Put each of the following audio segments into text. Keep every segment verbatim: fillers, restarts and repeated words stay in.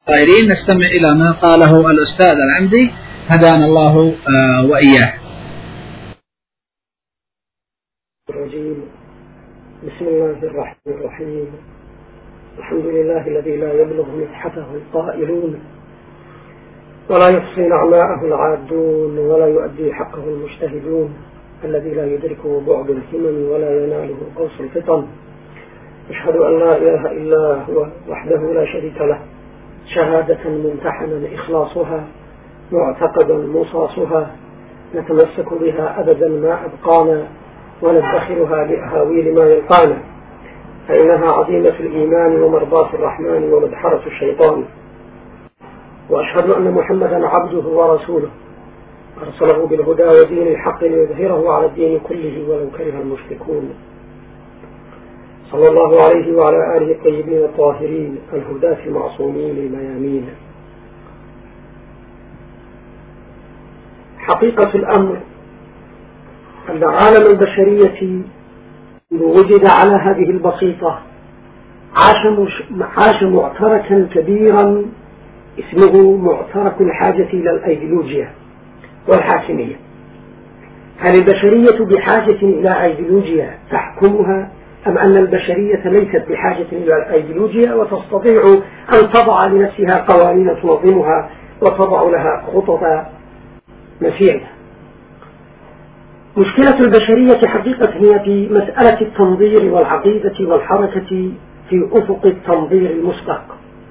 الطائرين. نستمع إلى ما قاله الأستاذ العمدي هدانا الله وإياه. الرجيم. بسم الله الرحمن الرحيم. الحمد لله الذي لا يبلغ مدحته القائلون ولا يحصي نعماءه العادون ولا يؤدي حقه المجتهدون، الذي لا يدركه بعد الهمم ولا يناله قوس الفطن. أشهد أن لا إله إلا هو وحده لا شريك له، شهادة ممتحنا إخلاصها معتقدا مصاصها، نتمسك بها أبدا ما أبقانا وندخرها لأهاويل ما يلقانا، فإنها عظيمة الإيمان ومرضاة الرحمن ومدحرة الشيطان. وأشهد أن محمدا عبده ورسوله أرسله بالهدى ودين الحق ليظهره على الدين كله ولو كره المشركون، صلى الله عليه وعلى آله الطيبين الطاهرين الهداة المعصومين الميامين. حقيقة الأمر أن عالم البشرية وجد على هذه البسيطة عاش, عاش معتركا كبيرا اسمه معترك الحاجة إلى الأيديولوجيا والحاكمية. هل البشرية بحاجة إلى أيديولوجيا تحكمها، أم أن البشرية ليست بحاجة إلى الأيديولوجيا وتستطيع أن تضع لنفسها قوانين تنظمها وتضع لها خطط مسيرها؟ مشكلة البشرية حقيقة هي في مسألة التنظير والعقيدة والحركة في أفق التنظير المسبق.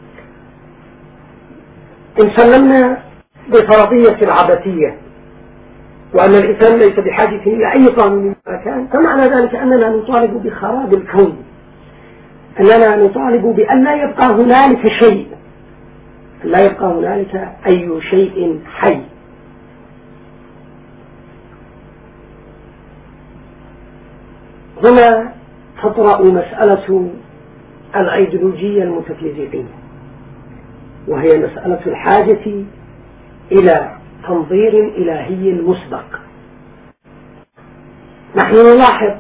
إن سلمنا بفرضية العبثية وأن الإنسان ليس بحاجة إلى أي قانون من مكان، فمعنى ذلك أننا نطالب بخراب الكون، أننا نطالب بأن لا يبقى هنالك شيء، لا يبقى هنالك أي شيء حي. هنا تطرأ مسألة الأيديولوجية الميتافيزيقية، وهي مسألة الحاجة إلى تنظير إلهي مسبق. نحن نلاحظ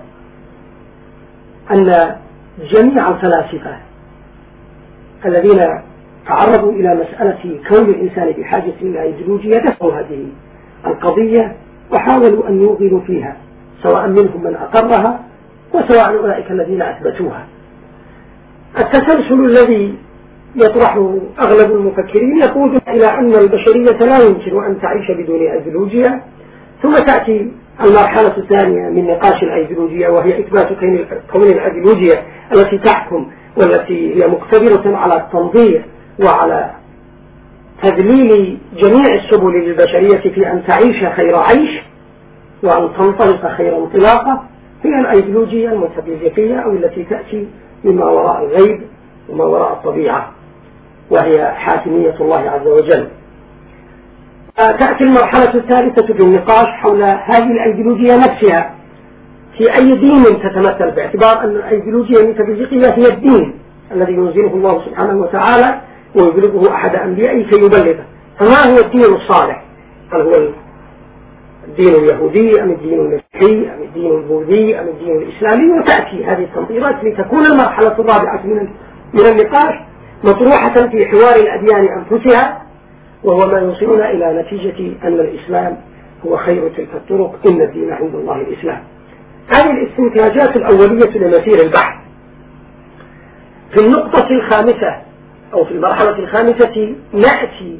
أن جميع الفلاسفة الذين تعرضوا إلى مسألة كون الإنسان بحاجة إلى أيديولوجيا دفعوا هذه القضية وحاولوا أن يوغلوا فيها، سواء منهم من أقرها وسواء أولئك الذين أثبتوها. التسلسل الذي يطرحه أغلب المفكرين يقود إلى أن البشرية لا يمكن أن تعيش بدون أيديولوجيا، ثم تأتي المرحلة الثانية من نقاش الأيديولوجيا، وهي إثبات كون الأيديولوجيا التي تحكم والتي هي مقتدرة على التنظير وعلى تذليل جميع السبل للبشرية في أن تعيش خير عيش وأن تنطلق خير انطلاقة، هي الأيديولوجيا الميتافيزيقية أو التي تأتي مما وراء الغيب وما وراء الطبيعة، وهي حاكمية الله عز وجل. تأتي المرحلة الثالثة في النقاش حول هذه الأيديولوجيا نفسها، في أي دين تتمثل، باعتبار أن الأيديولوجيا الميتافيزيقية هي الدين الذي ينزله الله سبحانه وتعالى ويبلغه أحد أنبيائه كي يبلغه. فما هو الدين الصالح؟ هل هو الدين اليهودي أم الدين المسيحي أم الدين البوذي أم الدين الإسلامي؟ وتأتي هذه التنظيرات لتكون المرحلة الرابعة من من النقاش مطروحة في حوار الأديان أنفسها، وهو ما يوصلنا إلى نتيجة أن الإسلام هو خير تلك الطرق، إن الدين عند الله الإسلام. هذه الاستنتاجات الأولية لمسير البحث. في النقطة الخامسة أو في المرحلة الخامسة نأتي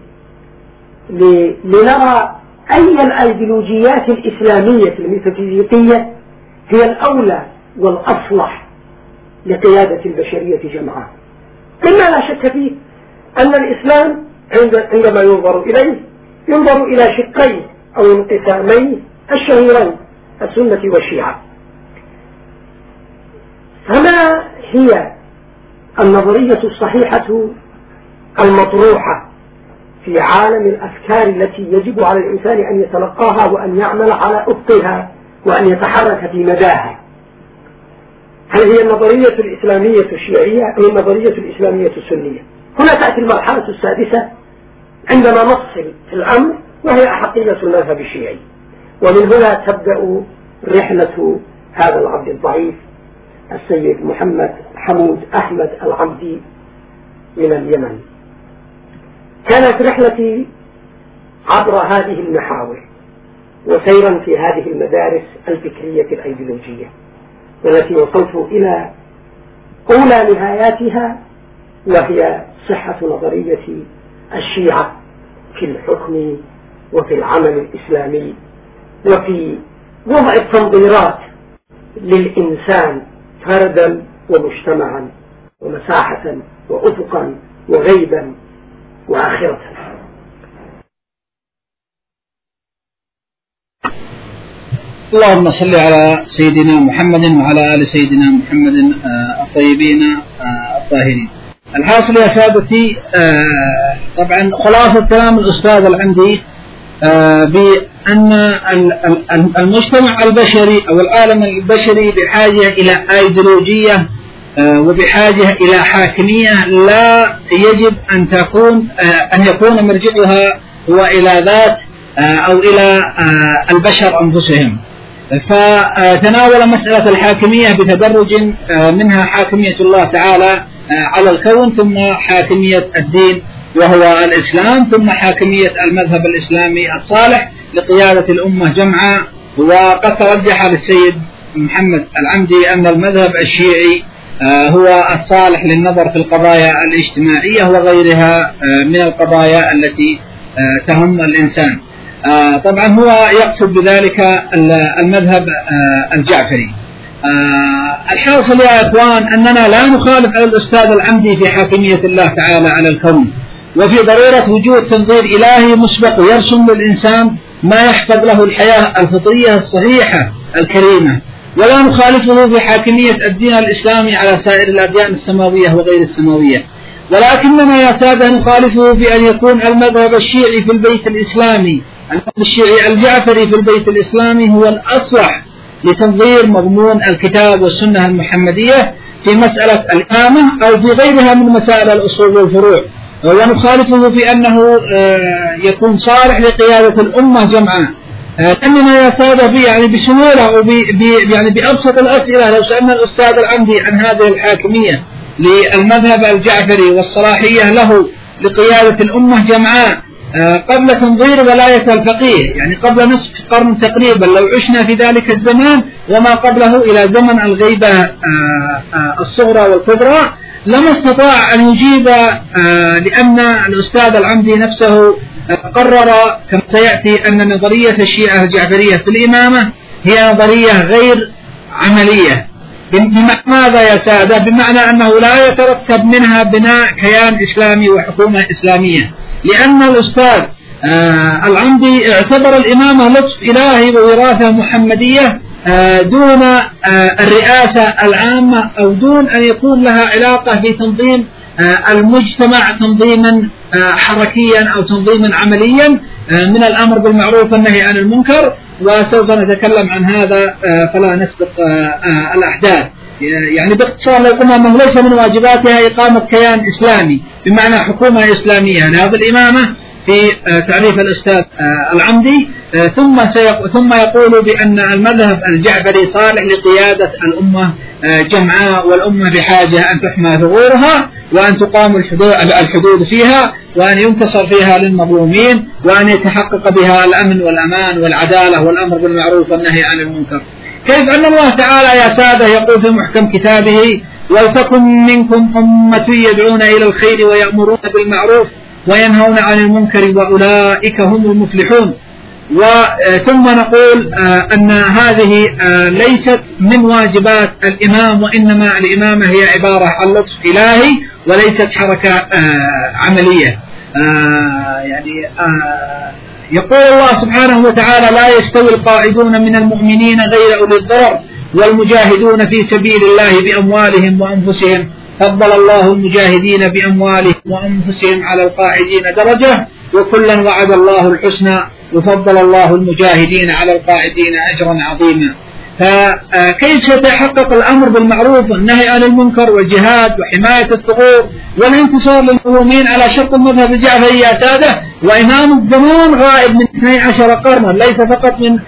لنرى أي الأيديولوجيات الإسلامية الميتافيزيقية هي الأولى والأصلح لقيادة البشرية جمعاء. مما لا شك فيه أن الإسلام عندما ينظر إليه ينظر إلى شقين أو انقسامين الشهيرين، السنة والشيعة. فما هي النظرية الصحيحة المطروحة في عالم الأفكار التي يجب على الإنسان أن يتلقاها وأن يعمل على أفقها وأن يتحرك في مداها؟ هل هي النظرية الإسلامية الشيعية أو النظرية الإسلامية السنية؟ هنا تأتي المرحلة السادسة عندما نفصل في الأمر، وهي أحقية المذهب الشيعي. ومن هنا تبدأ رحلة هذا العبد الضعيف السيد محمد حمود أحمد العبدي من اليمن. كانت رحلتي عبر هذه المحاور وسيرا في هذه المدارس الفكرية الأيديولوجية، والتي وصلت إلى أولى نهاياتها، وهي صحة نظرية الشيعة في الحكم وفي العمل الإسلامي وفي وضع التنظيرات للإنسان فردا ومجتمعا ومساحة وأفقا وغيبا وآخرة. اللهم صل على سيدنا محمد وعلى آل سيدنا محمد الطيبين الطاهرين. الحاصل يا سادتي، طبعا خلاصة كلام الأستاذ العمدي بأن المجتمع البشري أو العالم البشري بحاجة إلى أيديولوجية وبحاجة إلى حاكمية لا يجب أن تكون أن يكون مرجعها هو إلى ذات أو إلى البشر أنفسهم. فتناول مسألة الحاكمية بتدرج، منها حاكمية الله تعالى على الكون، ثم حاكمية الدين وهو الإسلام، ثم حاكمية المذهب الإسلامي الصالح لقيادة الأمة جمعاء. وقد ترجح للسيد محمد العمدي أن المذهب الشيعي هو الصالح للنظر في القضايا الاجتماعية وغيرها من القضايا التي تهم الإنسان. طبعا هو يقصد بذلك المذهب الجعفري. الحاصل يا إخوان أننا لا نخالف على الأستاذ العمدي في حاكمية الله تعالى على الكون، وفي ضرورة وجود تنظير إلهي مسبق يرسم للإنسان ما يحفظ له الحياة الفطرية الصحيحة الكريمة، ولا نخالفه في حاكمية الدين الإسلامي على سائر الأديان السماوية وغير السماوية، ولكننا يا سادة نخالفه في أن يكون المذهب الشيعي في البيت الإسلامي، المذهب الشيعي الجعفري في البيت الإسلامي هو الأصلح لتنظير مضمون الكتاب والسنة المحمدية في مسألة الإمامة أو في غيرها من مسائل الأصول والفروع، ونخالفه في أنه يكون صالح لقيادة الأمة جمعاء. أننا يا سادة يعني بسهولة يعني بأبسط الأسئلة لو سألنا الأستاذ العمدي عن هذه الحاكمية للمذهب الجعفري والصلاحية له لقيادة الأمة جمعاء قبل تنظير ولاية الفقيه، يعني قبل نصف قرن تقريبا، لو عشنا في ذلك الزمان وما قبله إلى زمن الغيبة الصغرى والكبرى، لما استطاع أن يجيب، لأن الأستاذ العمدي نفسه قرر كما سيأتي أن نظرية الشيعة الجعفرية في الإمامة هي نظرية غير عملية. بمعنى ماذا يا سادة؟ بمعنى أنه لا يترتب منها بناء كيان إسلامي وحكومة إسلامية، لأن الأستاذ العمدي اعتبر الإمامة لطف إلهي ووراثة محمدية دون الرئاسة العامة أو دون أن يكون لها علاقة في تنظيم المجتمع تنظيما حركيا أو تنظيما عمليا من الأمر بالمعروف والنهي عن المنكر، وسوف نتكلم عن هذا فلا نسبق الأحداث. يعني باختصار لو قلنا أنه ليس من واجباتها إقامة كيان إسلامي بمعنى حكومة إسلامية لهذه الإمامة في تعريف الأستاذ العمدي، ثم ثم يقول بأن المذهب الجعفري صالح لقيادة الأمة جمعاء، والأمة بحاجة أن تحمى ثغورها وأن تقام الحدود فيها وأن ينتصر فيها للمظلومين وأن يتحقق بها الأمن والأمان والعدالة والأمر بالمعروف والنهي عن المنكر. كيف أن الله تعالى يا سادة يقول في محكم كتابه: ولتكن منكم أمة يدعون إلى الخير ويأمرون بالمعروف وينهون عن المنكر وأولئك هم المفلحون. وثم نقول أن هذه ليست من واجبات الإمام، وإنما الإمامة هي عبارة عن لطف إلهي وليست حركة عملية. يعني يقول الله سبحانه وتعالى: لا يستوي القاعدون من المؤمنين غير أولي الضرر والمجاهدون في سبيل الله بأموالهم وأنفسهم، فضل الله المجاهدين بأموالهم وأنفسهم على القاعدين درجة وكلا وعد الله الحسنى وفضل الله المجاهدين على القاعدين أجرا عظيما. فكيف سيتحقق الأمر بالمعروف والنهي عن المنكر والجهاد وحماية الثغور والانتصار للمظلومين على شرط المذهب الجعفري يا سادة وإمام الزمان غائب من اثني عشر قرنا، ليس فقط من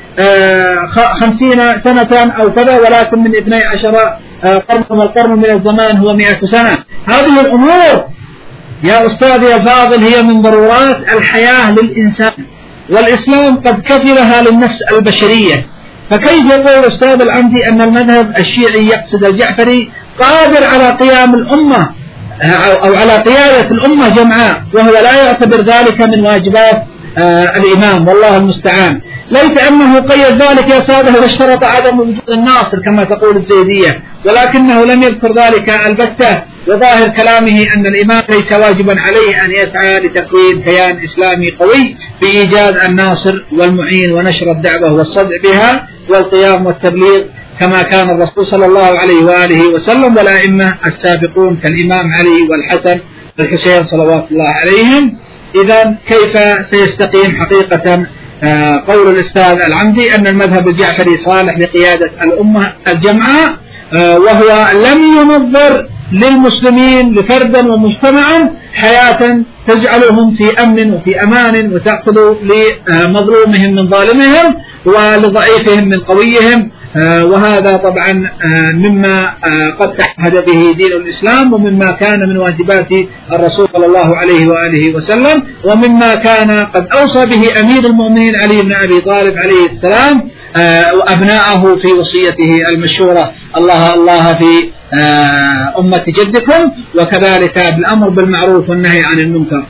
خمسين سنة أو كذا، ولكن من اثني عشر قرن، والقرن من الزمان هو مئة سنة. هذه الأمور يا أستاذ يا فاضل هي من ضرورات الحياة للإنسان، والإسلام قد كفلها للنفس البشرية. فكيف يقول أستاذ العمدي أن المذهب الشيعي يقصد الجعفري قادر على قيام الأمة أو على قيادة الأمة جمعاء، وهو لا يعتبر ذلك من واجبات آه الإمام؟ والله المستعان. ليس أنه قيد ذلك يا سادة واشترط عدم وجود الناصر كما تقول الزيدية، ولكنه لم يذكر ذلك البتة، وظاهر كلامه أن الإمام ليس واجبا عليه أن يسعى لتكوين كيان إسلامي قوي بإيجاد الناصر والمعين ونشر الدعوة والصدع بها والقيام والتبليغ كما كان الرسول صلى الله عليه وآله وسلم والأئمة السابقون كالإمام علي والحسن والحسين صلوات الله عليهم. إذا كيف سيستقيم حقيقة آه قول الأستاذ العمدي أن المذهب الجعفري صالح لقيادة الأمة الجمعاء آه وهو لم ينظر للمسلمين لفردا ومجتمعا حياة تجعلهم في أمن وفي أمان وتأخذ لمظلومهم من ظالمهم ولضعيفهم من قويهم. آه وهذا طبعا آه مما آه قد تعهد به دين الإسلام، ومما كان من واجبات الرسول صلى الله عليه وآله وسلم، ومما كان قد أوصى به أمير المؤمنين علي بن أبي طالب عليه السلام آه وأبناءه في وصيته المشهورة: الله الله في آه أمة جدكم، وكذلك بالأمر بالمعروف والنهي عن المنكر.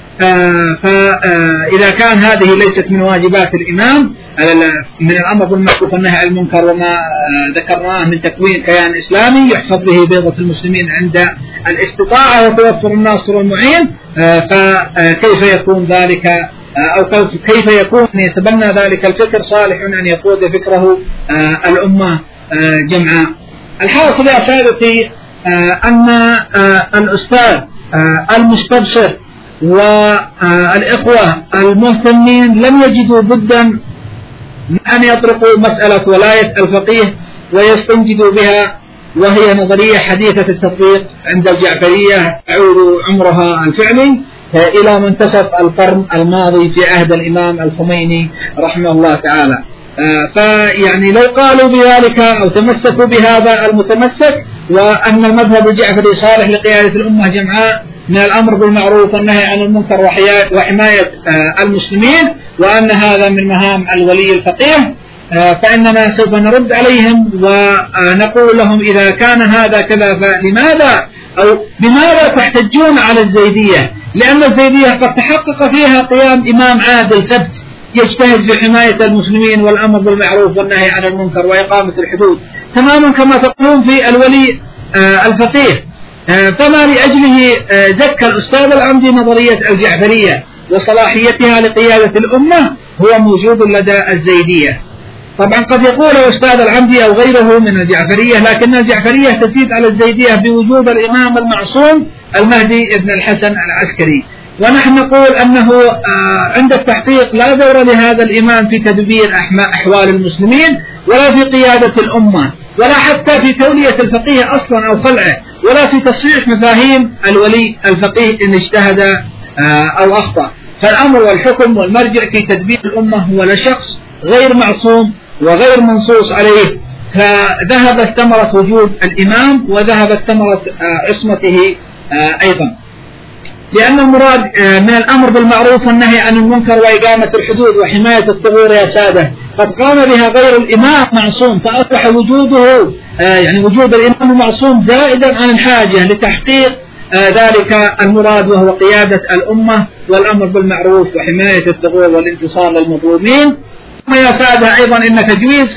آه فإذا كان هذه ليست من واجبات الإمام من الأمر بالمعروف والنهي عن المنكر وما آه ذكرناه من تكوين كيان إسلامي يحفظ به بيضة المسلمين عند الاستطاعة وتوفر الناصر والمعين، آه فكيف يكون ذلك آه أو كيف يكون يتبنى ذلك الفكر صالح أن يقود فكره آه الأمة آه جمعاء؟ الحاصل يا سادتي آه أن آه الأستاذ آه المستبشر والإخوة المهتمين لم يجدوا بدا من أن يطرقوا مسألة ولاية الفقيه ويستنجدوا بها، وهي نظرية حديثة التطبيق عند الجعفرية تعود عمرها الفعلي إلى منتصف القرن الماضي في عهد الإمام الخميني رحمه الله تعالى. فيعني لو قالوا بذلك أو تمسكوا بهذا المتمسك وأن المذهب الجعفري صالح لقيادة الأمة جمعاء من الأمر بالمعروف والنهي عن المنكر وحماية المسلمين، وأن هذا من مهام الولي الفقيه، فإننا سوف نرد عليهم ونقول لهم إذا كان هذا كذا فلماذا أو بماذا تحتجون على الزيدية؟ لأن الزيدية قد تحقق فيها قيام إمام عادل ثبت يجتهد في حماية المسلمين والأمر بالمعروف والنهي عن المنكر وإقامة الحدود تماما كما تقولون في الولي الفقيه. فما لأجله زكى الأستاذ العمدي نظرية الجعفرية وصلاحيتها لقيادة الأمة هو موجود لدى الزيدية. طبعا قد يقول الأستاذ العمدي أو غيره من الجعفرية، لكن الجعفرية تزيد على الزيدية بوجود الإمام المعصوم المهدي ابن الحسن العسكري، ونحن نقول أنه عند التحقيق لا دور لهذا الإمام في تدبير أحوال المسلمين ولا في قيادة الأمة ولا حتى في تولية الفقيه أصلا أو خلعه ولا في تصحيح مفاهيم الولي الفقيه إن اجتهد أو أخطأ. فالأمر والحكم والمرجع في تدبير الأمة هو لشخص غير معصوم وغير منصوص عليه، فذهبت ثمرة وجود الإمام وذهبت ثمرة عصمته أيضا، لأن المراد من الأمر بالمعروف والنهي عن المنكر وإقامة الحدود وحماية الثغور يا سادة قد قام بها غير الإمام معصوم، فأصبح وجوده يعني وجود الإمام المعصوم زائدا عن الحاجة لتحقيق ذلك المراد وهو قيادة الأمة والأمر بالمعروف وحماية الثغور والانتصار للمظلومين. ثم يا سادة أيضا إن تجويز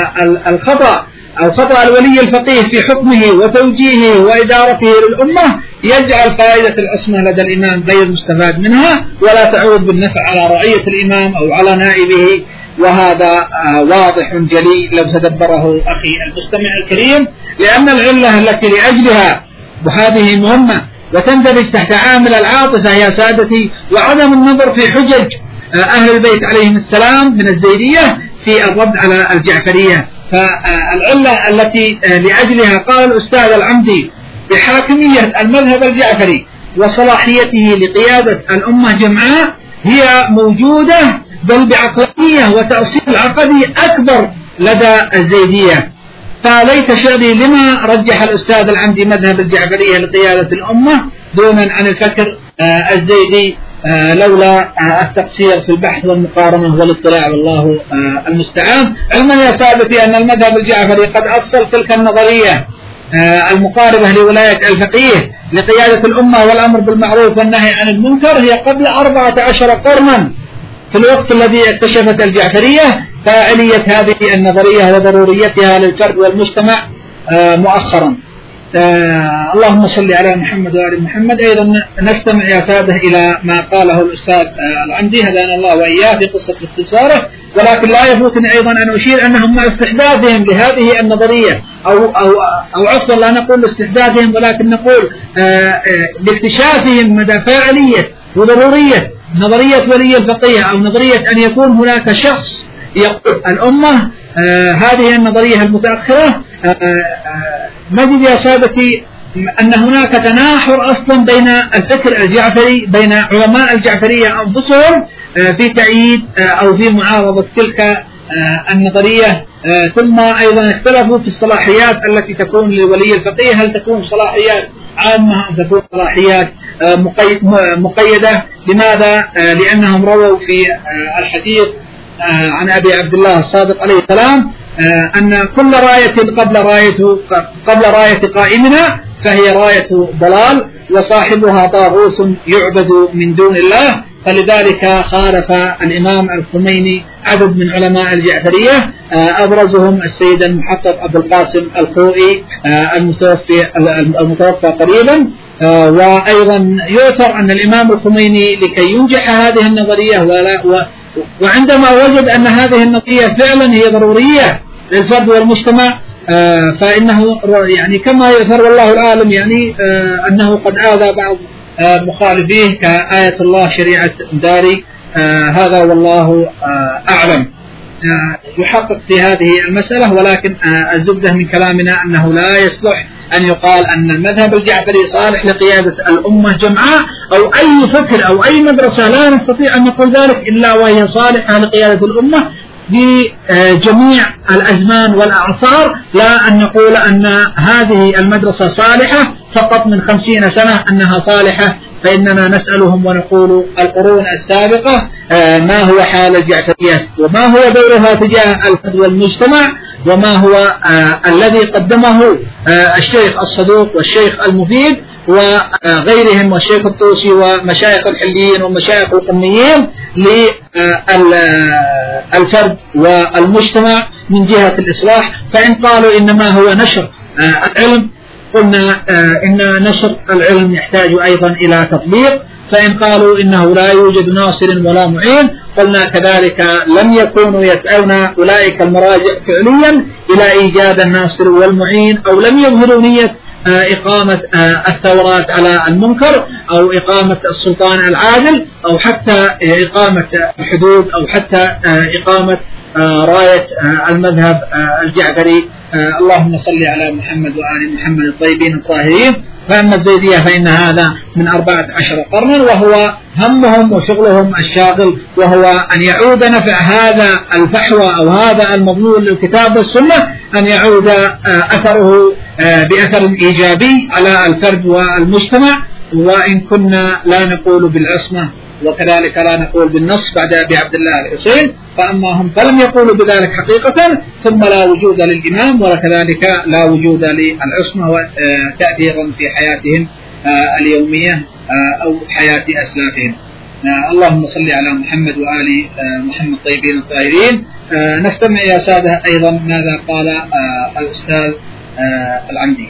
الخطأ أو خطأ الولي الفقيه في حكمه وتوجيهه وإدارته للأمة يجعل فائدة العصمة لدى الإمام غير مستفاد منها ولا تعود بالنفع على رعية الإمام أو على نائبه، وهذا واضح جلي لو تدبره أخي المستمع الكريم، لأن العلة التي لأجلها وهذه مهمة وتندرج تحت عامل العاطفة يا سادتي وعدم النظر في حجج أهل البيت عليهم السلام من الزيدية في الرد على الجعفرية. فالعلة التي لأجلها قال الأستاذ العمدي بحاكمية المذهب الجعفري وصلاحيته لقيادة الأمة جمعاء هي موجودة بل بعقلية وتأصيل عقدي أكبر لدى الزيدية. فليت شعري لما رجح الأستاذ العمدي مذهب الجعفرية لقيادة الأمة دونا عن الفكر الزيدي لولا التقصير في البحث والمقارنة والاطلاع، والله المستعان. علما يا سادتي أن المذهب الجعفري قد أصل تلك النظرية المقاربة لولاية الفقيه لقيادة الأمة والأمر بالمعروف والنهي عن المنكر هي قبل أربعة عشر قرنا، في الوقت الذي اكتشفت الجعفرية فاعلية هذه النظرية وضروريتها للفرد والمجتمع مؤخرا. آه اللهم صل على محمد وآل محمد. أيضا نستمع يا سادة إلى ما قاله الأستاذ آه العمدي هدانا الله وإياه في قصة استفساره، ولكن لا يفوتني أيضا أن أشير أنهم مع استحداثهم لهذه النظرية أو أو أو عفوا لا نقول استحداثهم ولكن نقول آه آه لاكتشافهم مدى فاعلية وضرورية نظرية ولي الفقيه أو نظرية أن يكون هناك شخص يقول الأمة آه هذه النظرية المتأخرة. آه آه نجد يا سادتي أن هناك تناحر أصلا بين الفكر الجعفري بين علماء الجعفرية أنفسهم آه في تأييد آه أو في معارضة تلك آه النظرية. آه ثم أيضا اختلفوا في الصلاحيات التي تكون لولي الفقيه، هل تكون صلاحيات عامة أم تكون صلاحيات آه مقيدة. لماذا؟ آه لأنهم رووا في آه الحديث عن أبي عبد الله الصادق عليه السلام أن كل راية قبل راية قبل راية قائمنا فهي راية ضلال وصاحبها طاغوت يعبد من دون الله. فلذلك خالف الإمام الخميني عدد من علماء الجعفرية أبرزهم السيد المحقق أبو القاسم الخوئي المتوفى المتوفى قريبا. وأيضا يؤثر أن الإمام الخميني لكي ينجح هذه النظرية ولا وعندما وجد أن هذه النظرية فعلا هي ضرورية للفرد والمجتمع فإنه يعني كما يؤثر والله العالم يعني أنه قد آذى بعض مخالفيه كآية الله شريعة داري. هذا والله أعلم. يحقق في هذه المسألة، ولكن الزبدة من كلامنا أنه لا يصلح أن يقال أن المذهب الجعفري صالح لقيادة الأمة جمعاء أو أي فكر أو أي مدرسة، لا نستطيع أن نقول ذلك إلا وهي صالحة لقيادة الأمة في جميع الأزمان والأعصار. لا أن نقول أن هذه المدرسة صالحة فقط من خمسين سنة أنها صالحة، فإننا نسألهم ونقول القرون السابقة ما هو حال الجعفرية وما هو دورها تجاه الفرد والمجتمع وما هو آه الذي قدمه آه الشيخ الصدوق والشيخ المفيد وغيرهم والشيخ الطوسي ومشايخ الحليين ومشايخ القميين للفرد والمجتمع من جهة الإصلاح. فإن قالوا إنما هو نشر آه العلم قلنا آه إن نشر العلم يحتاج أيضا إلى تطبيق. فإن قالوا إنه لا يوجد ناصر ولا معين قلنا كذلك لم يكونوا يسألون أولئك المراجع فعليا إلى إيجاد الناصر والمعين، أو لم يظهروا نية إقامة الثورات على المنكر أو إقامة السلطان العادل أو حتى إقامة الحدود أو حتى إقامة راية المذهب الجعفري. اللهم صل على محمد وآل محمد الطيبين الطاهرين. فأما الزيدية فإن هذا من أربعة عشر قرنا وهو همهم وشغلهم الشاغل وهو أن يعود نفع هذا الفحوى أو هذا المضمون للكتاب والسنة أن يعود أثره بأثر إيجابي على الفرد والمجتمع. وإن كنا لا نقول بالعصمة وكذلك لا نقول بالنص بعد أبي عبد الله الحسين، فأما هم فلم يقولوا بذلك حقيقة ثم لا وجود للإمام وكذلك لا وجود للعصمة تأثيرا في حياتهم اليومية أو حياة أسلافهم. اللهم صل على محمد وآل محمد الطيبين الطاهرين. نستمع يا سادة أيضا ماذا قال الأستاذ العمدي.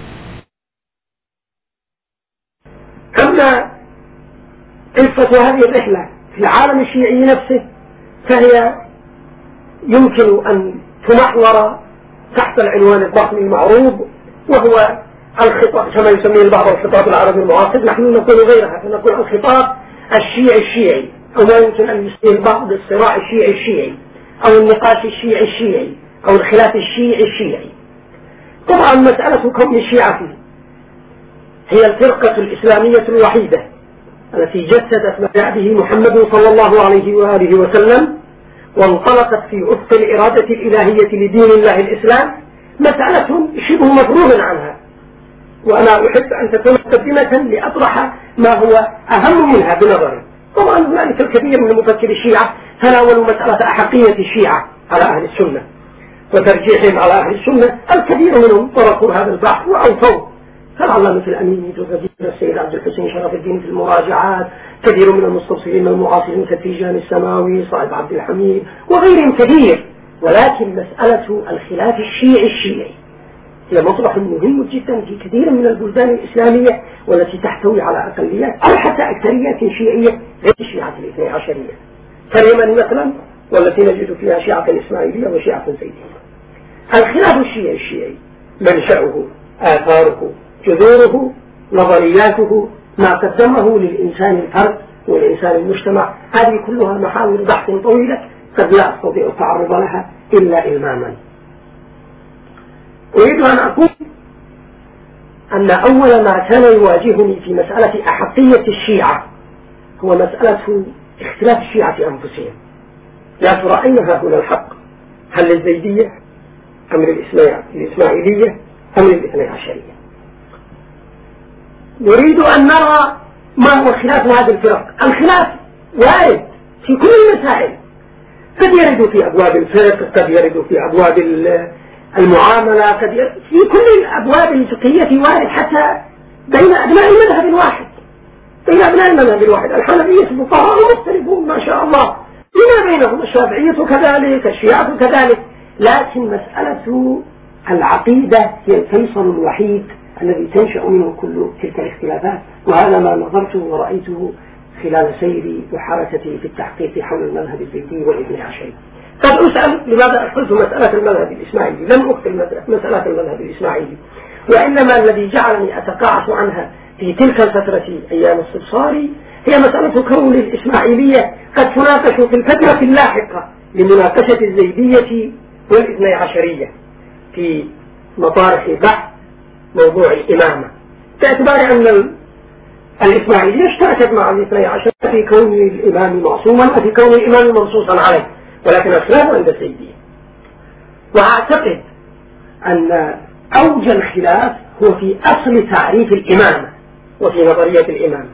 أما قصة هذه الرحلة في العالم الشيعي نفسه فهي يمكن أن تمحور تحت العنوان الضخم المعروض وهو الخطاب كما يسميه البعض الخطاب العربي المعاصر. نحن نقول غيرها، فنقول الخطاب الشيعي الشيعي أو ما يمكن أن يسميه البعض الصراع الشيعي الشيعي أو النقاش الشيعي الشيعي أو الخلاف الشيعي الشيعي. طبعا مسألة كون الشيعة هي الفرقة الإسلامية الوحيدة التي جسدت ما جاء به محمد صلى الله عليه وآله وسلم وانطلقت في أفق الإرادة الإلهية لدين الله الإسلام، مسألة شبه مفروغ عنها، وأنا أحب أن تكون مقدمة لأطرح ما هو أهم منها بنظري. طبعا هنالك الكثير من مفكري الشيعة تناولوا مسألة أحقية الشيعة على أهل السنة وترجيحهم على أهل السنة، الكثير منهم طرقوا هذا البحث وأوفوا، كالعلامة الأمين وكثير السيد عبد الحسين شرف الدين في المراجعات، كثير من المستبصرين المعاصرين كالتيجاني السماوي، صاحب عبد الحميد وغيرهم كثير. ولكن مسألة الخلاف الشيعي الشيعي هي مطرح مهم جدا في كثير من البلدان الإسلامية والتي تحتوي على أقليات أو حتى أكثريات شيعية غير الشيعة الاثني عشرية، كاليمن مثلا والتي نجد فيها شيعة إسماعيلية وشيعة زيدية. الخلاف الشيعي الشيعي منشأه، آثاره، جذوره، نظرياته، ما قدمه للإنسان الفرد والإنسان المجتمع، هذه كلها محاور بحث طويلة قد لا أستطيع التعرض لها إلا إلماما. أريد أن أقول أن أول ما كان يواجهني في مسألة أحقية الشيعة هو مسألة اختلاف الشيعة أنفسهم. يا ترى أين ها هنا الحق؟ هل للزيدية أم للإسماعيلية أم للاثني عشرية؟ نريد أن نرى ما هو خلاف هذه الفرق. الخلاف وارد في كل المسائل، قد يرد في أبواب الفرق، قد يرد في أبواب المعاملة، قد يرد في كل الأبواب الفقهية وارد، حتى بين أبناء المذهب الواحد بين أبناء المذهب الواحد الحنفية الفقهاء مختلفون ما شاء الله، لما بينهم الشافعية كذلك، الشيعة كذلك، لكن مسألة العقيدة هي الفيصل الوحيد الذي تنشأ منه كل تلك الاختلافات. وهذا ما نظرته ورأيته خلال سيري وحركتي في التحقيق حول المذهب الزيدي والاثني عشري. قد أسأل لماذا أخذت مسألة المذهب الإسماعيلي؟ لم أخذ مسألة المذهب الإسماعيلي، وإنما الذي جعلني أتقاعس عنها في تلك الفترة أيام الصبصاري هي مسألة كون الإسماعيلية قد تناقش في الفترة اللاحقة لمناقشة الزيدية والاثني عشرية في مطارح بحث موضوع الإمامة، باعتبار أن الإسماعيلية اشتركت مع الاثني عشر في كون الإمام معصوما وفي كون الإمام منصوصا عليه، ولكن الخلاف عند الزيدية. وأعتقد أن أوج الخلاف هو في أصل تعريف الإمامة وفي نظرية الإمامة.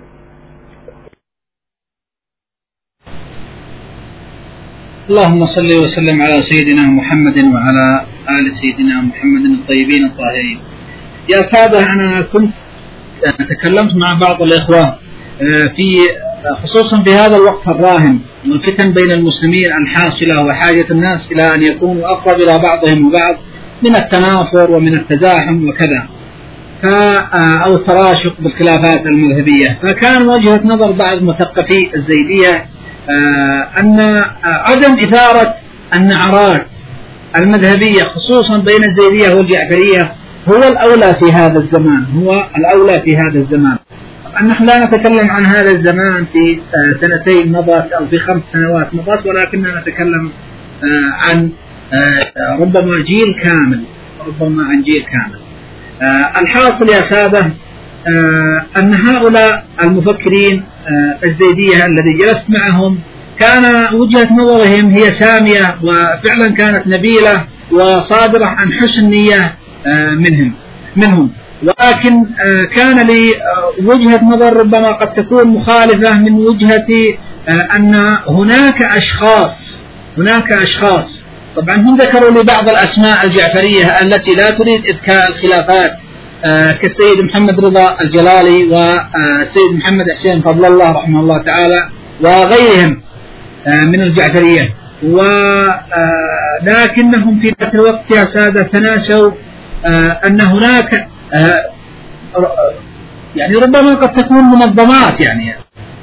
اللهم صل وسلم على سيدنا محمد وعلى آل سيدنا محمد الطيبين الطاهرين. يا سادة، أنا كنت تكلمت مع بعض الإخوة في خصوصا في هذا الوقت الراهن والفتن بين المسلمين الحاصلة وحاجة الناس إلى أن يكونوا أقرب إلى بعضهم وبعض من التنافر ومن التزاحم وكذا، أو التراشق بالخلافات المذهبية. فكان وجهة نظر بعض مثقفي الزيدية أن عدم إثارة النعرات المذهبية خصوصا بين الزيدية والجعفرية هو الأولى في هذا الزمان، هو الأولى في هذا الزمان. نحن لا نتكلم عن هذا الزمان في سنتين مضت أو في خمس سنوات مضت، ولكننا نتكلم عن ربما جيل كامل، ربما عن جيل كامل. الحاصل يا سادة أن هؤلاء المفكرين الزيدية الذي جلست معهم كان وجهة نظرهم هي سامية وفعلا كانت نبيلة وصادرة عن حسن نية منهم منهم ولكن كان لي وجهة نظر ربما قد تكون مخالفة من وجهة أن هناك أشخاص هناك أشخاص طبعا هم ذكروا لي بعض الأسماء الجعفرية التي لا تريد إذكاء الخلافات كالسيد محمد رضا الجلالي والسيد محمد حسين فضل الله رحمه الله تعالى وغيرهم من الجعفرية، ولكنهم في ذات الوقت يا سادة تناسوا أن هناك يعني ربما قد تكون منظمات يعني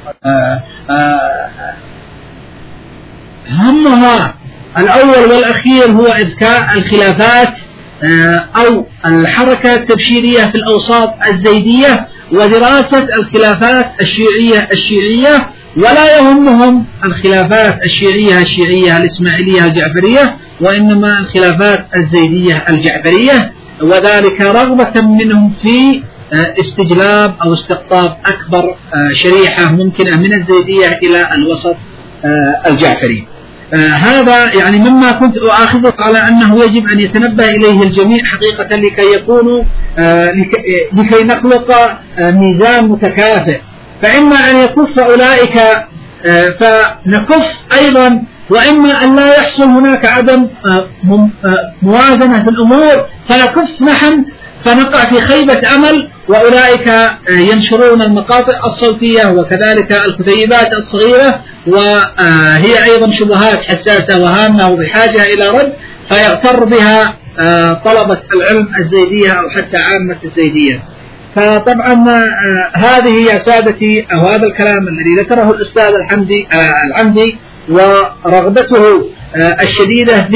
همها الأول والأخير هو إذكاء الخلافات أو الحركة التبشيرية في الأوساط الزيدية ودراسة الخلافات الشيعية الشيعية ولا يهمهم الخلافات الشيعية الشيعية الإسماعيلية الجعفرية، وإنما الخلافات الزيدية الجعفرية، وذلك رغبة منهم في استجلاب أو استقطاب أكبر شريحة ممكنة من الزيدية إلى الوسط الجعفري. آه هذا يعني مما كنت أؤاخذك على أنه يجب أن يتنبه إليه الجميع حقيقة لكي يكونوا آه لكي, لكي نخلق آه ميزان متكافئ. فإما أن يكف أولئك آه فنكف أيضا، وإما أن لا يحصل هناك عدم آه آه موازنة في الأمور فنكف نحن فنقع في خيبة أمل، وأولئك ينشرون المقاطع الصوتية وكذلك الكتيبات الصغيرة، وهي أيضا شبهات حساسة وهامة وبحاجة إلى رد، فيغتر بها طلبة العلم الزيدية أو حتى عامة الزيدية. فطبعا هذه يا سادتي أو هذا الكلام الذي ذكره الأستاذ الحمدي العمدي ورغبته الشديدة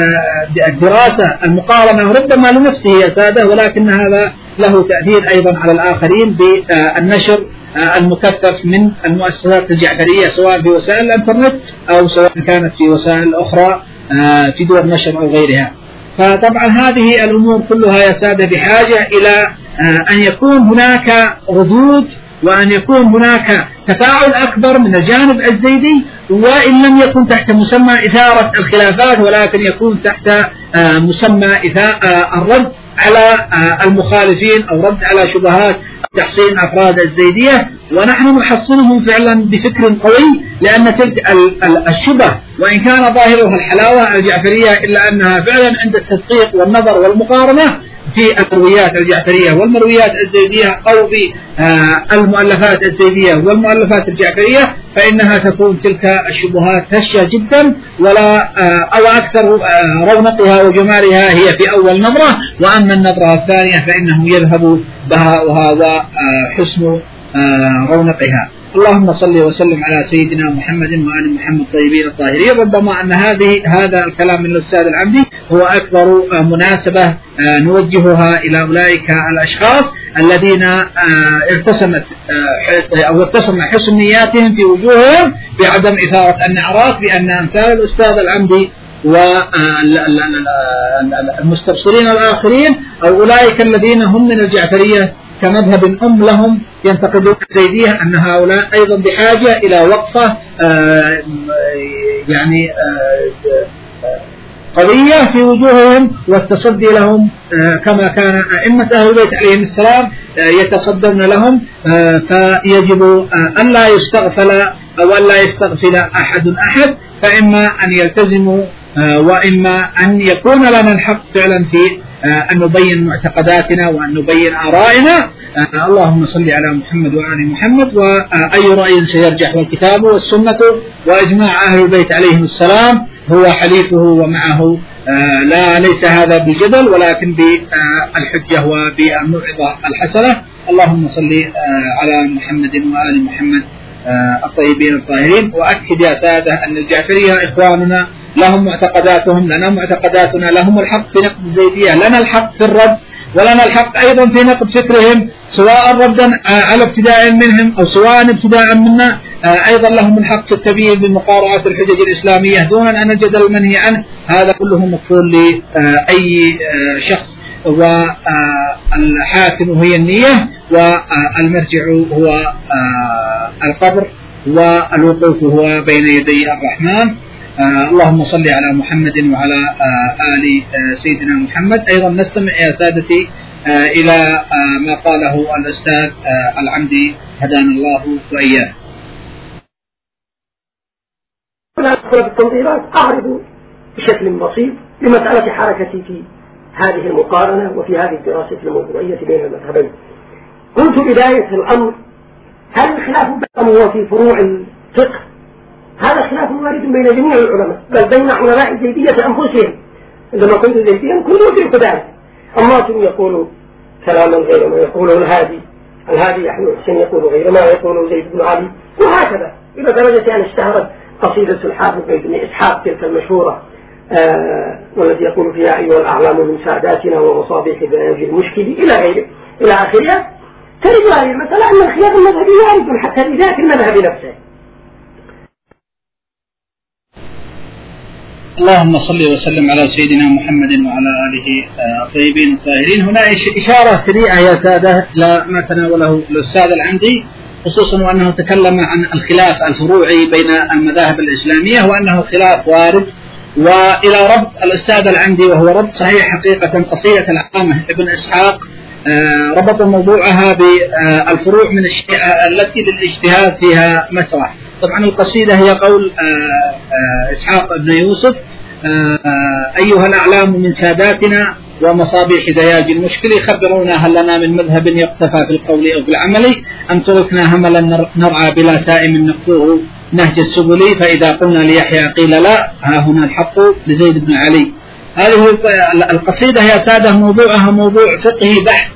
بالدراسة المقارنة ربما لنفسه يا سادة، ولكن هذا له تأثير أيضا على الآخرين بالنشر المكثف من المؤسسات الجعفرية سواء في وسائل الإنترنت أو سواء كانت في وسائل أخرى في دور نشر أو غيرها. فطبعا هذه الأمور كلها يا سادة بحاجة إلى أن يكون هناك ردود وأن يكون هناك تفاعل أكبر من الجانب الزيدي، وإن لم يكن تحت مسمى إثارة الخلافات ولكن يكون تحت مسمى الرد على المخالفين أو رد على شبهات تحصين أفراد الزيدية، ونحن نحصنهم فعلا بفكر قوي، لأن تلك الشبه وإن كان ظاهرها الحلاوة الجعفرية إلا أنها فعلا عند التدقيق والنظر والمقارنة في المرويات الجعفرية والمرويات الزيدية أو في المؤلفات الزيدية والمؤلفات الجعفرية فإنها تكون تلك الشبهات هشة جدا، ولا أو أكثر رونقها وجمالها هي في أول نظرة، وأما النظرة الثانية فإنه يذهب بهاؤها وحسن رونقها. اللهم صل وسلم على سيدنا محمد وآل محمد الطيبين الطاهرين. ربما أن هذه هذا الكلام من الأستاذ العمدي هو أكبر مناسبة نوجهها إلى أولئك الأشخاص الذين ارتسمت أو ارتسم حسن نياتهم في وجوههم بعدم إثارة النعرات، بأن أمثال الأستاذ العمدي والمستبصرين الآخرين أو أولئك الذين هم من الجعفرية كمذهب أم لهم ينتقدون الزيدية أن هؤلاء أيضا بحاجة إلى وقفة يعني قوية في وجوههم والتصدي لهم كما كان أئمة أهل البيت عليهم السلام يتصدون لهم. فيجب أن لا يستغفل أو أن لا يستغفل أحد أحد، فإما أن يلتزموا وإما أن يكون لنا الحق فعلا في أن نبين معتقداتنا وأن نبين آرائنا. اللهم صل على محمد وآل محمد. وأي رأي سيرجح والكتاب والسنة وإجماع أهل البيت عليهم السلام هو حليفه ومعه، لا ليس هذا بجدل ولكن بالحجة وبالموعظة الحسنة. اللهم صل على محمد وآل محمد الطيبين الطاهرين. وأكد يا سادة أن الجعفرية إخواننا لهم معتقداتهم، لنا معتقداتنا، لهم الحق في نقد الزيدية، لنا الحق في الرد، ولنا الحق أيضا في نقد فكرهم سواء ردا على ابتداء منهم أو سواء ابتداء منا. أيضا لهم الحق في التبيين بمقارعة الحجج الإسلامية دون أن الجدل المنهي عنه. هذا كله مكفول لأي شخص، والحاكم هي النية والمرجع هو القبر والوقوف هو بين يدي الرحمن. آه اللهم صل على محمد وعلى آه آل آه سيدنا محمد. أيضا نستمع يا سادتي آه إلى آه ما قاله الأستاذ آه العمدي هدانا الله وإياه. التنظيرات أعرض بشكل بسيط لمسألة حركتي في هذه المقارنة وفي هذه الدراسة الموضوعية بين المذهبين. قلت بداية الأمر هل الخلاف بينهم هو في فروع الفقه؟ هذا خلاف وارد بين جميع العلماء، بل بين علماء الزيدية أنفسهم. عندما كنت زيديا كنت أدرك ذلك. أمات يقول كلاما غير ما يقوله الهادي، الهادي يحيى حسين يقول غير ما يقوله زيد بن علي، وهكذا إلى درجة أن اشتهرت قصيدة الحافظ بن إسحاق تلك المشهورة آه والذي يقول فيها أيها الأعلام من ساداتنا ومصابيح ذنب المشكل إلى غيره إلى آخرها. ترد هذه المسألة أن الخلاف المذهبي وارد حتى بذات المذهب نفسه. اللهم صل وسلم على سيدنا محمد وعلى آله الطيبين الطاهرين. هنا إشارة سريعة يا سادة لما تناوله الأستاذ العمدي خصوصا وأنه تكلم عن الخلاف الفروعي بين المذاهب الإسلامية وأنه خلاف وارد، وإلى ربط الأستاذ العمدي وهو ربط صحيح حقيقة قصيدة العلامة ابن إسحاق ربط موضوعها بالفروع من الشيعة التي للاجتهاد فيها مسرح. طبعا القصيدة هي قول إسحاق ابن يوسف: أيها الأعلام من ساداتنا ومصابيح دياج المشكل، خبرونا هل لنا من مذهب يقتفى بالقول أو بالعمل، أم تركنا هملا نرعى بلا سائم نقفوه نهج السبل، فإذا قلنا ليحيى قيل لا، ها هنا الحق لزيد بن علي. هذه القصيدة يا سادة موضوعها موضوع فقهي بحت،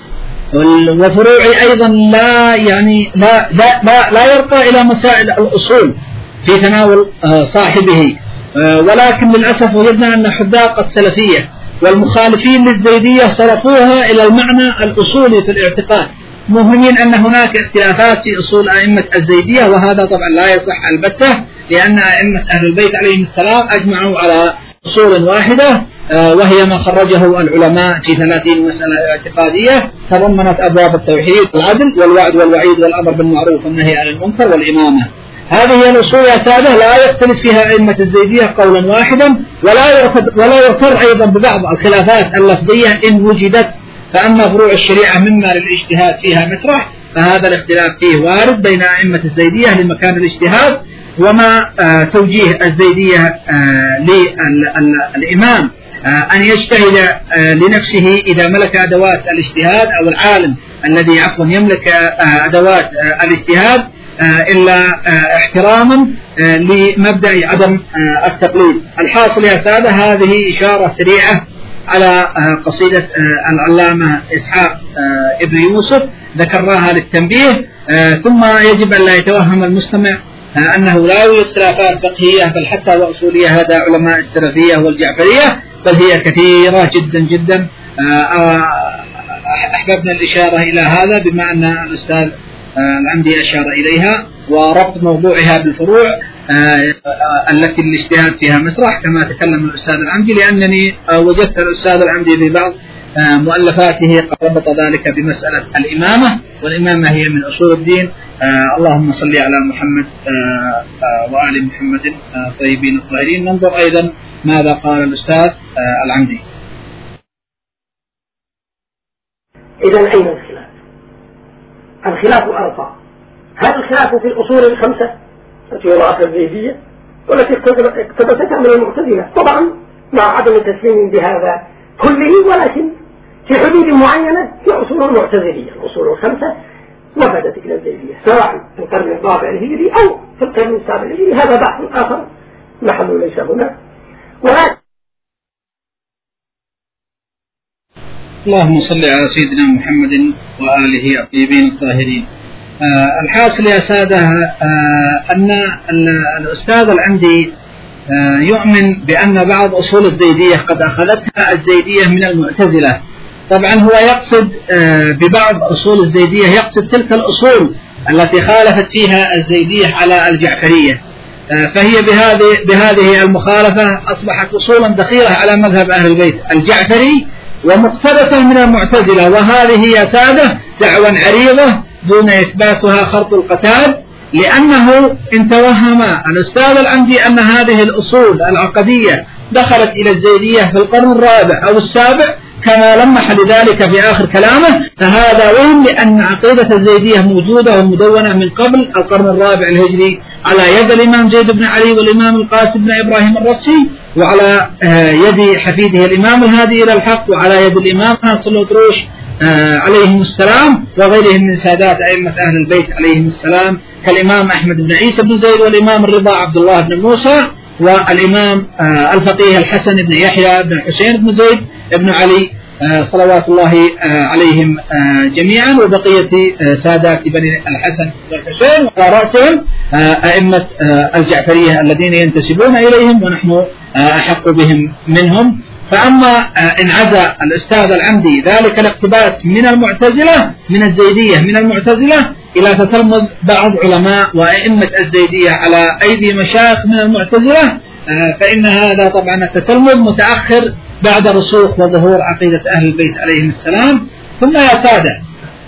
وفروعي أيضا لا يعني لا لا لا, لا يرقى إلى مسائل الأصول في تناول صاحبه، ولكن للأسف وجدنا أن حذاق السلفية والمخالفين للزيدية صرفوها إلى المعنى الأصولي في الاعتقاد، مهمين أن هناك اختلافات في أصول أئمة الزيدية، وهذا طبعا لا يصح البتة، لأن أئمة أهل البيت عليهم السلام أجمعوا على أصول واحدة، وهي ما خرجه العلماء في ثلاثين مسألة اعتقادية تضمنت أبواب التوحيد والعدل والوعد والوعيد والأمر بالمعروف والنهي عن المنكر والإمامة. هذه هي الأصول يا سادة لا يختلف فيها أئمة الزيدية قولا واحدا، ولا ولا يغتر أيضا ببعض الخلافات اللفظية إن وجدت. فأما فروع الشريعة مما للاجتهاد فيها مسرح فهذا الاختلاف فيه وارد بين أئمة الزيدية لمكان الاجتهاد، وما آه توجيه الزيدية آه للإمام آه أن يجتهد آه لنفسه إذا ملك أدوات الاجتهاد، أو العالم الذي عفوا يملك آه أدوات آه الاجتهاد آه إلا آه احتراما آه لمبدأ عدم آه التقليد. الحاصل يا سادة هذه إشارة سريعة على آه قصيدة آه العلامة إسحاق آه ابن يوسف ذكرناها للتنبيه، آه ثم يجب أن لا يتوهم المستمع أنه لا يوجد خلافات فقهية بل حتى وأصولية هذا علماء السلفية والجعفرية، بل هي كثيرة جدا جدا. أحببنا الإشارة إلى هذا بما أن الأستاذ العمدي أشار إليها، وربط موضوعها بالفروع التي الاجتهاد فيها مسرح كما تكلم الأستاذ العمدي، لأنني وجدت الأستاذ العمدي في بعض مؤلفاته قد ربط ذلك بمسألة الإمامة، والإمامة هي من أصول الدين. آه اللهم صل على محمد آه آه وآل محمد آه طيبين الطاهرين. ننظر أيضا ماذا قال الأستاذ آه العمدي. إذا أين الخلاف؟ الخلاف أربعة. هل الخلاف في الأصول الخمسة التي وضعتها الزيدية والتي اقتبستها من المعتزلة؟ طبعا مع عدم التسليم بهذا كله، ولكن في حدود معينة في أصول المعتزلية. الأصول الخمسة وفدت إلى الزيدية سواء في القرن الرابع الهجري أو في القرن السابع الهجري، هذا بحث آخر محله ليس هنا. ولكن اللهم صل على سيدنا محمد وآله الطيبين الطاهرين. آه الحاصل يا سادة آه أن الأستاذ العمدي آه يؤمن بأن بعض أصول الزيدية قد أخذتها الزيدية من المعتزلة. طبعا هو يقصد ببعض أصول الزيدية يقصد تلك الأصول التي خالفت فيها الزيدية على الجعفرية، فهي بهذه بهذه المخالفة أصبحت أصولا دخيلة على مذهب أهل البيت الجعفري ومقتبسة من المعتزلة، وهذه يا سادة دعوى عريضة دون إثباتها خرط القتاد، لأنه إن توهم الأستاذ العمدي أن هذه الأصول العقدية دخلت إلى الزيدية في القرن الرابع أو السابع كما لمح لذلك في آخر كلامه، فهذا وهم، لأن عقيدة الزيدية موجودة ومدونة من قبل القرن الرابع الهجري على يد الإمام زيد بن علي والإمام القاسم بن إبراهيم الرسي، وعلى يد حفيده الإمام الهادي إلى الحق، وعلى يد الإمام ناصر الأطروش عليهم السلام، وغيرهم من سادات أئمة أهل البيت عليهم السلام كالإمام أحمد بن عيسى بن زيد والإمام الرضا عبد الله بن موسى والإمام الفقيه الحسن بن يحيى بن حسين بن زيد بن علي صلوات الله عليهم جميعا، وبقية سادات بني الحسن والحسين، وعلى رأسهم أئمة الجعفرية الذين ينتسبون إليهم ونحن أحق بهم منهم. فأما إن عزى الأستاذ العمدي ذلك الاقتباس من المعتزلة من الزيدية من المعتزلة إلى تتلمذ بعض علماء وأئمة الزيدية على أيدي مشايخ من المعتزلة، فإن هذا طبعا التتلمذ متأخر بعد رسوخ وظهور عقيدة أهل البيت عليهم السلام. ثم يا سادة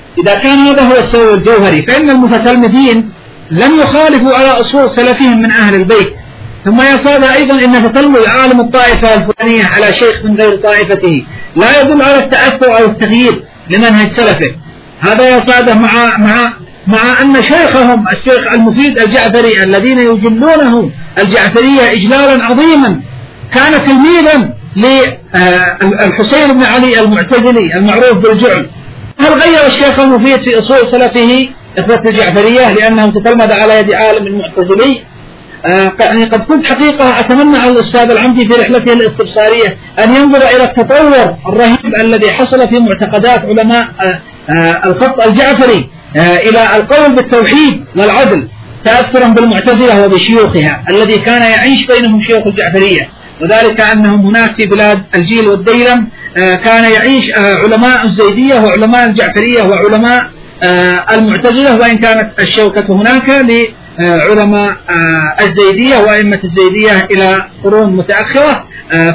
إذا كان هذا هو السبب الجوهري فإن المتتلمذين لم يخالفوا على أصول سلفهم من أهل البيت. ثم يا سادة أيضا إن تتلمذ عالم الطائفة الفلانية على شيخ من غير طائفته لا يدل على التأثر أو التغيير لمنهج سلفه. هذا يا سادة مع مع مع أن شيخهم الشيخ المفيد الجعفري الذين يجلونه الجعفرية إجلالا عظيما كان تلميذا للحسين بن علي المعتزلي المعروف بالجعل. هل غير الشيخ المفيد في أصول سلفه إخوة الجعفرية لأنه تتلمذ على يد عالم المعتزلي؟ آه يعني قد كنت حقيقة أتمنى على الأستاذ العمدي في رحلته الاستبصارية أن ينظر إلى التطور الرهيب الذي حصل في معتقدات علماء آه آه الخط الجعفري آه إلى القول بالتوحيد والعدل تأثرا بالمعتزلة وبشيوخها الذي كان يعيش بينهم شيوخ الجعفرية، وذلك أنهم هناك في بلاد الجيل والديلم آه كان يعيش آه علماء الزيدية وعلماء الجعفرية وعلماء آه المعتزلة، وإن كانت الشوكة هناك لعلماء آه الزيدية وأئمة الزيدية إلى قرون متأخرة، آه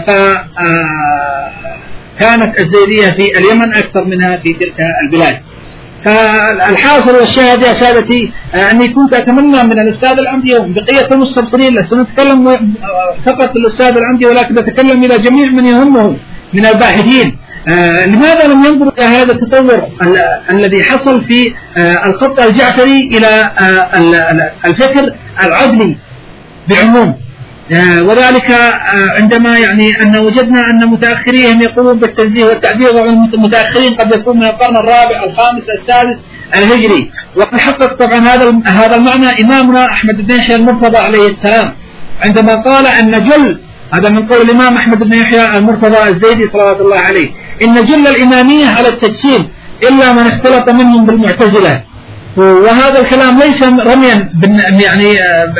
فكانت الزيدية في اليمن أكثر منها في تلك البلاد. فالحاصل والشاهد يا سادتي أني كنت أتمنى من الأستاذ العمدي بقية المستبصرين، لست نتكلم فقط للأستاذ العمدي ولكن نتكلم إلى جميع من يهمه من الباحثين، آه لماذا لم ينظروا إلى هذا التطور الذي حصل في آه الخط الجعفري إلى آه الفكر العدلي بعموم، آه وذلك آه عندما يعني أن وجدنا أن متأخريهم يقولون بالتنزيه والتعديل، والمتأخرين قد يكون من القرن الرابع الخامس السادس الهجري، وقد حقق طبعا هذا هذا المعنى إمامنا أحمد بن يحيى المرتضى عليه السلام عندما قال أن جل، هذا من قول الإمام أحمد بن يحيى المرتضى الزيدي صلوات الله عليه، إن جل الإمامية على التجسيم إلا من اختلط منهم بالمعتزلة. وهذا الكلام ليس رميا يعني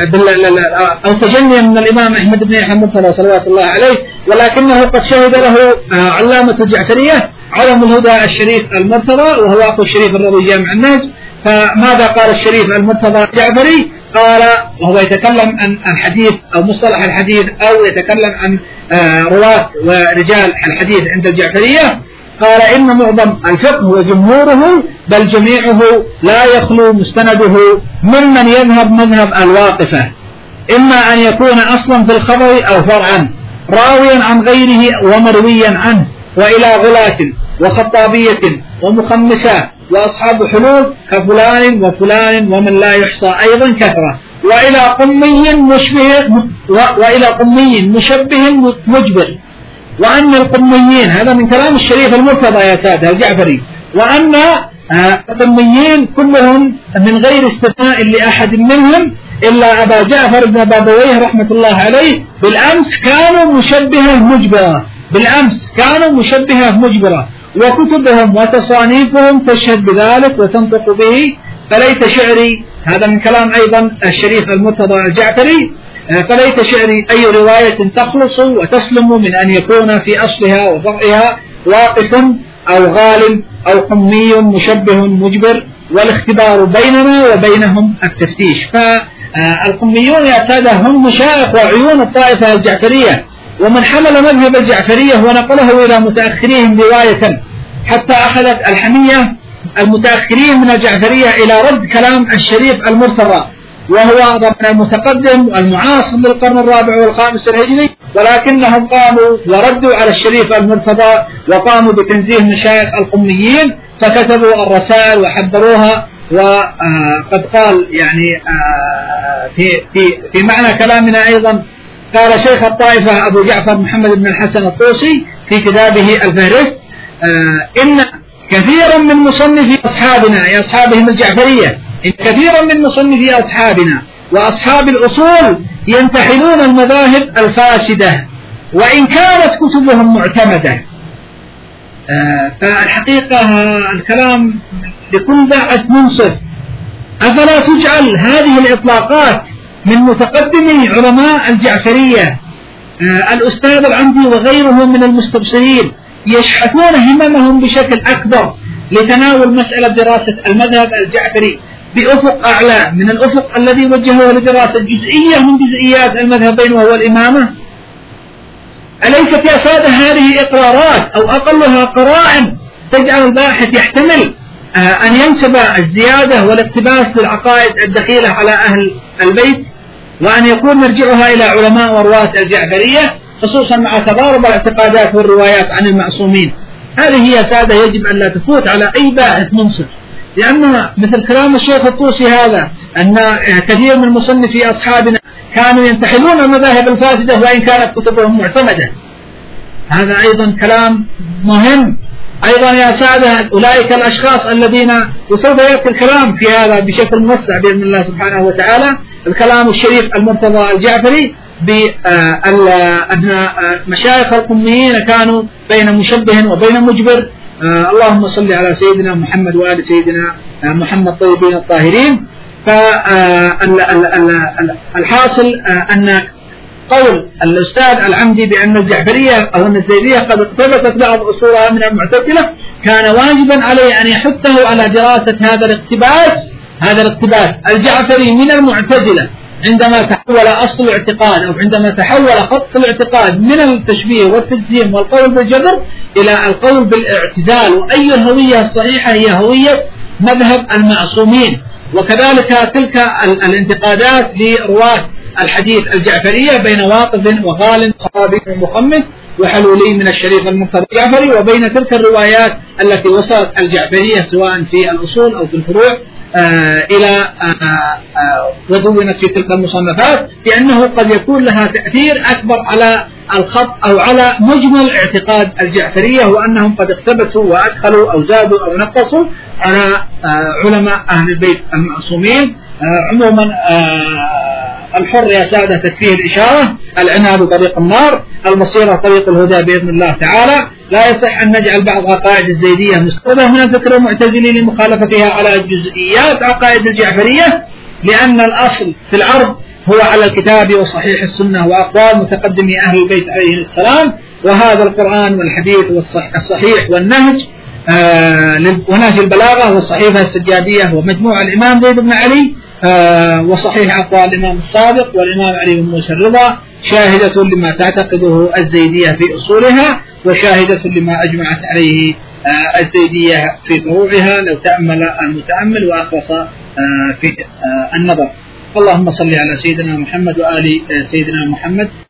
أو تجنيا من الإمام أحمد بن يحيى المرتضى صلوات الله عليه، ولكنه قد شهد له علامة الجعفرية علم الهدى الشريف المرتضى وهو أخو الشريف الرضي جامع النهج. فماذا قال الشريف المرتضى الجعفري؟ قال وهو يتكلم عن الحديث أو مصطلح الحديث أو يتكلم عن رواة ورجال الحديث عند الجعفرية، قال إن معظم الفقه وجمهوره بل جميعه لا يخلو مستنده ممن يذهب مذهب الواقفة، إما أن يكون أصلا في الخبر أو فرعا راويا عن غيره ومرويا عنه، وإلى غلاة وخطابية ومخمسة وأصحاب حلول كفلان وفلان ومن لا يحصى أيضا كثرة، وإلى قمي مشبه وإلى قمي مشبه مجبر، وأن القميين، هذا من كلام الشريف المرتضى يا سادة الجعفري، وأن القميين كلهم من غير استثناء لأحد منهم إلا أبا جعفر بن بابويه رحمة الله عليه بالأمس كانوا مشبهة مجبرة، بالأمس كانوا مشبهة مجبرة، وكتبهم وتصانيفهم تشهد بذلك وتنطق به. فليت شعري، هذا من كلام أيضا الشريف المرتضى الجعفري، فليت شعري أي رواية تخلص وتسلم من أن يكون في أصلها وفرعها واقف أو غالب أو قمي مشبه مجبر، والاختبار بيننا وبينهم التفتيش. فالقميون يا سادة هم مشايخ وعيون الطائفة الجعفرية، ومن حمل مذهب الجعفرية ونقله إلى متأخريهم رواية، حتى أخذت الحمية المتأخرين من الجعفرية إلى رد كلام الشريف المرتضى، وهو ضمن المتقدم والمعاصر للقرن الرابع والخامس الهجري، ولكنهم قاموا وردوا على الشريف المرتضى وقاموا بتنزيه مشايخ القميين، فكتبوا الرسائل وحضروها. وقد قال يعني في في في معنى كلامنا أيضا، قال شيخ الطائفة أبو جعفر محمد بن الحسن الطوسي في كتابه الفهرست إن كثيرا من مصنفي أصحابنا يا أصحابهم الجعفرية، إن كثيرا من مصنفي أصحابنا وأصحاب الأصول ينتحلون المذاهب الفاسدة وإن كانت كتبهم معتمدة. فالحقيقة الكلام لكل داعة منصف، أفلا تجعل هذه الإطلاقات من متقدمي علماء الجعفرية الأستاذ العمدي وغيره من المستبصرين يشحثون هممهم بشكل أكبر لتناول مسألة دراسة المذهب الجعفري بأفق أعلى من الأفق الذي وجهه لدراسة جزئية من جزئيات المذهبين وهو الإمامة؟ أليست يا سادة هذه إقرارات أو أقلها قرائن تجعل الباحث يحتمل أن ينسب الزيادة والاقتباس للعقائد الدخيلة على أهل البيت، وأن يكون مرجعها إلى علماء ورواة الجعفرية، خصوصا مع تضارب الاعتقادات والروايات عن المعصومين. هذه هي سادة يجب أن لا تفوت على أي باحث منصف، لأن مثل كلام الشيخ الطوسي هذا أن كثير من مصنفي أصحابنا كانوا ينتحلون المذاهب الفاسدة وإن كانت كتبهم معتمدة، هذا أيضا كلام مهم. أيضا يا سادة أولئك الأشخاص الذين وسوف يأتي الكلام في هذا بشكل موسع بإذن الله سبحانه وتعالى، الكلام الشريف المرتضى الجعفري بأن مشايخ القميين كانوا بين مشبه وبين مجبر. اللهم صل على سيدنا محمد وآل سيدنا محمد طيبين الطاهرين. فالحاصل أن قول الأستاذ العمدي بأن الجعفرية أو أن الزيدية قد اقتبست بعض أصولها من المعتزلة كان واجبا عليه أن يحثه على دراسة هذا الاقتباس هذا الاقتباس الجعفري من المعتزلة، عندما تحول أصل الاعتقاد أو عندما تحول خط الاعتقاد من التشبيه والتجسيم والقول بالجبر إلى القول بالاعتزال، وأي الهوية الصحيحة هي هوية مذهب المعصومين. وكذلك تلك الانتقادات لرواة الحديث الجعفرية بين واقف وغال خابي ومخمس وحلولي من الشريف المرتضى الجعفري، وبين تلك الروايات التي وصلت الجعفرية سواء في الأصول أو في الفروع آه إلى آه آه ودونت في تلك المصنفات، لأنه قد يكون لها تأثير أكبر على الخط أو على مجمل اعتقاد الجعفرية، وأنهم قد اقتبسوا وأدخلوا أو زادوا أو نقصوا على علماء أهل البيت المعصومين. عموما الحر يا سادة تكفيه الإشارة، العناد طريق النار، المصيرة طريق الهدى بإذن الله تعالى. لا يصح أن نجعل بعض عقائد الزيدية مستوردة من الفكر المعتزلي لمخالفتها على جزئيات عقائد الجعفرية، لأن الأصل في العرض هو على الكتاب وصحيح السنة وأقوال متقدمي أهل البيت عليهم السلام، وهذا القرآن والحديث والصحيح والنهج آه ونهج البلاغة والصحيفة السجادية ومجموع الإمام زيد بن علي آه وصحيح أقوال الإمام الصادق والإمام علي بن موسى الرضا شاهدة لما تعتقده الزيدية في أصولها، وشاهدة لما أجمعت عليه آه الزيدية في فروعها لو تأمل المتأمل وأخلص آه في آه النظر. اللهم صل على سيدنا محمد وآل سيدنا محمد.